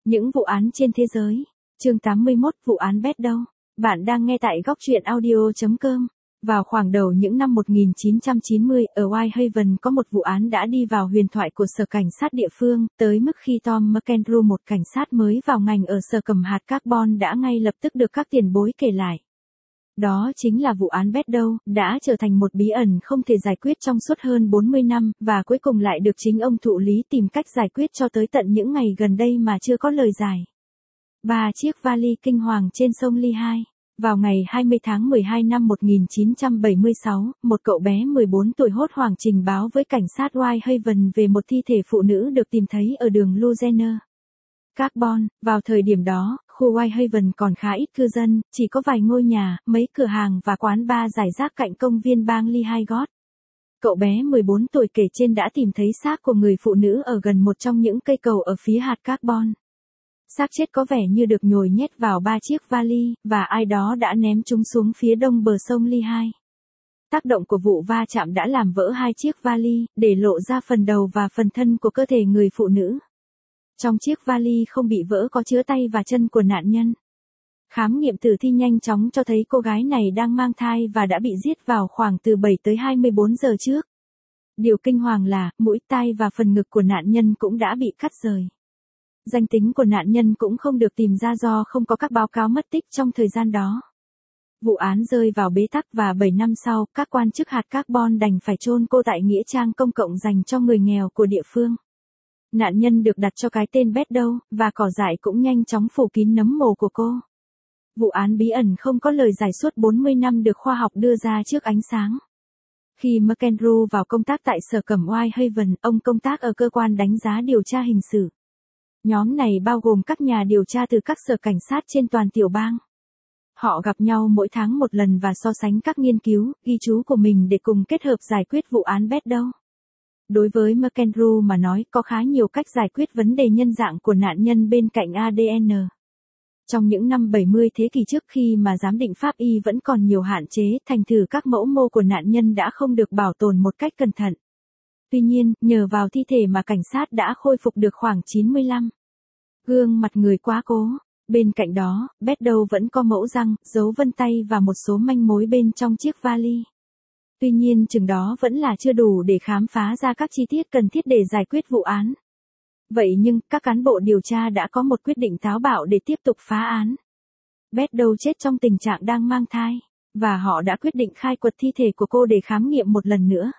Những vụ án trên thế giới. Chương 81, vụ án Beddoe. Bạn đang nghe tại góc truyện audio.com. Vào khoảng đầu những năm 1990, ở Whitehaven có một vụ án đã đi vào huyền thoại của sở cảnh sát địa phương, tới mức khi Tom McEnroe, một cảnh sát mới vào ngành ở sở cầm hạt carbon, đã ngay lập tức được các tiền bối kể lại. Đó chính là vụ án Beddoe, đã trở thành một bí ẩn không thể giải quyết trong suốt hơn 40 năm, và cuối cùng lại được chính ông thụ lý tìm cách giải quyết cho tới tận những ngày gần đây mà chưa có lời giải. 3 chiếc vali kinh hoàng trên sông Lehigh. Vào ngày 20 tháng 12 năm 1976, một cậu bé 14 tuổi hốt hoảng trình báo với cảnh sát Whitehaven về một thi thể phụ nữ được tìm thấy ở đường Luzerne. Carbon. Vào thời điểm đó, khu Whitehaven còn khá ít cư dân, chỉ có vài ngôi nhà, mấy cửa hàng và quán bar rải rác cạnh công viên bang Lehigh. Cậu bé 14 tuổi kể trên đã tìm thấy xác của người phụ nữ ở gần một trong những cây cầu ở phía hạt carbon. Xác chết có vẻ như được nhồi nhét vào 3 chiếc vali, và ai đó đã ném chúng xuống phía đông bờ sông Lehigh. Tác động của vụ va chạm đã làm vỡ 2 chiếc vali, để lộ ra phần đầu và phần thân của cơ thể người phụ nữ. Trong chiếc vali không bị vỡ có chứa tay và chân của nạn nhân. Khám nghiệm tử thi nhanh chóng cho thấy cô gái này đang mang thai và đã bị giết vào khoảng từ 7 tới 24 giờ trước. Điều kinh hoàng là, mũi, tai và phần ngực của nạn nhân cũng đã bị cắt rời. Danh tính của nạn nhân cũng không được tìm ra do không có các báo cáo mất tích trong thời gian đó. Vụ án rơi vào bế tắc và 7 năm sau, các quan chức hạt carbon đành phải chôn cô tại nghĩa trang công cộng dành cho người nghèo của địa phương. Nạn nhân được đặt cho cái tên Beddoe, và cỏ dại cũng nhanh chóng phủ kín nấm mồ của cô. Vụ án bí ẩn không có lời giải suốt 40 năm được khoa học đưa ra trước ánh sáng. Khi McEnroe vào công tác tại sở cẩm Whitehaven, ông công tác ở cơ quan đánh giá điều tra hình sự. Nhóm này bao gồm các nhà điều tra từ các sở cảnh sát trên toàn tiểu bang. Họ gặp nhau mỗi tháng một lần và so sánh các nghiên cứu, ghi chú của mình để cùng kết hợp giải quyết vụ án Beddoe. Đối với McEnroe mà nói, có khá nhiều cách giải quyết vấn đề nhân dạng của nạn nhân bên cạnh ADN. Trong những năm 70 thế kỷ trước, khi mà giám định pháp y vẫn còn nhiều hạn chế, thành thử các mẫu mô của nạn nhân đã không được bảo tồn một cách cẩn thận. Tuy nhiên, nhờ vào thi thể mà cảnh sát đã khôi phục được khoảng 95 gương mặt người quá cố. Bên cạnh đó, Beddoe vẫn có mẫu răng, dấu vân tay và một số manh mối bên trong chiếc vali. Tuy nhiên chừng đó vẫn là chưa đủ để khám phá ra các chi tiết cần thiết để giải quyết vụ án. Vậy nhưng, các cán bộ điều tra đã có một quyết định táo bạo để tiếp tục phá án. Beddoe chết trong tình trạng đang mang thai, và họ đã quyết định khai quật thi thể của cô để khám nghiệm một lần nữa.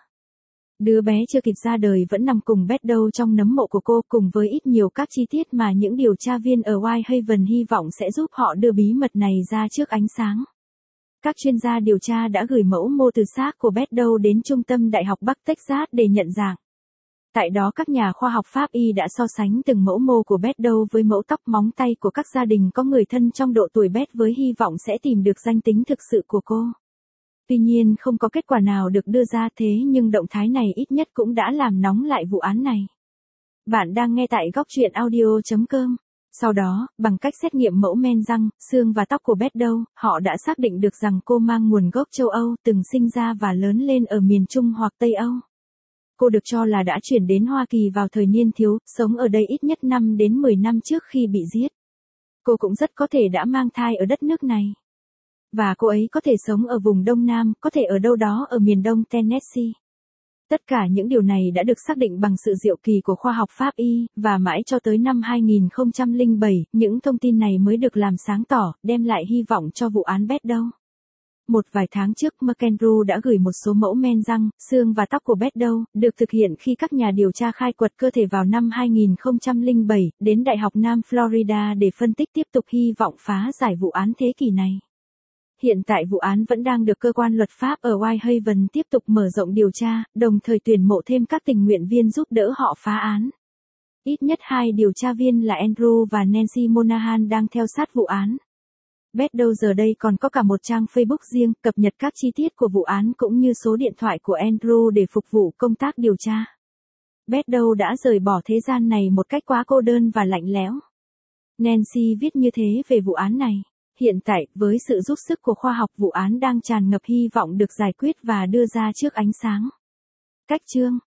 Đứa bé chưa kịp ra đời vẫn nằm cùng Beddoe trong nấm mộ của cô, cùng với ít nhiều các chi tiết mà những điều tra viên ở Whitehaven hy vọng sẽ giúp họ đưa bí mật này ra trước ánh sáng. Các chuyên gia điều tra đã gửi mẫu mô từ xác của Beddoe đến Trung tâm Đại học Bắc Texas để nhận dạng. Tại đó các nhà khoa học pháp y đã so sánh từng mẫu mô của Beddoe với mẫu tóc, móng tay của các gia đình có người thân trong độ tuổi Bed, với hy vọng sẽ tìm được danh tính thực sự của cô. Tuy nhiên không có kết quả nào được đưa ra, thế nhưng động thái này ít nhất cũng đã làm nóng lại vụ án này. Bạn đang nghe tại góc truyện audio.com. Sau đó, bằng cách xét nghiệm mẫu men răng, xương và tóc của Beddoe, họ đã xác định được rằng cô mang nguồn gốc châu Âu, từng sinh ra và lớn lên ở miền Trung hoặc Tây Âu. Cô được cho là đã chuyển đến Hoa Kỳ vào thời niên thiếu, sống ở đây ít nhất 5 đến 10 năm trước khi bị giết. Cô cũng rất có thể đã mang thai ở đất nước này. Và cô ấy có thể sống ở vùng Đông Nam, có thể ở đâu đó ở miền đông Tennessee. Tất cả những điều này đã được xác định bằng sự diệu kỳ của khoa học pháp y, và mãi cho tới năm 2007, những thông tin này mới được làm sáng tỏ, đem lại hy vọng cho vụ án Beddoe. Một vài tháng trước, McEnroe đã gửi một số mẫu men răng, xương và tóc của Beddoe, được thực hiện khi các nhà điều tra khai quật cơ thể vào năm 2007, đến Đại học Nam Florida để phân tích tiếp tục, hy vọng phá giải vụ án thế kỷ này. Hiện tại vụ án vẫn đang được cơ quan luật pháp ở Whitehaven tiếp tục mở rộng điều tra, đồng thời tuyển mộ thêm các tình nguyện viên giúp đỡ họ phá án. Ít nhất 2 điều tra viên là Andrew và Nancy Monahan đang theo sát vụ án. Beddoe giờ đây còn có cả một trang Facebook riêng, cập nhật các chi tiết của vụ án cũng như số điện thoại của Andrew để phục vụ công tác điều tra. Beddoe đã rời bỏ thế gian này một cách quá cô đơn và lạnh lẽo. Nancy viết như thế về vụ án này. Hiện tại, với sự giúp sức của khoa học, vụ án đang tràn ngập hy vọng được giải quyết và đưa ra trước ánh sáng. Cách chương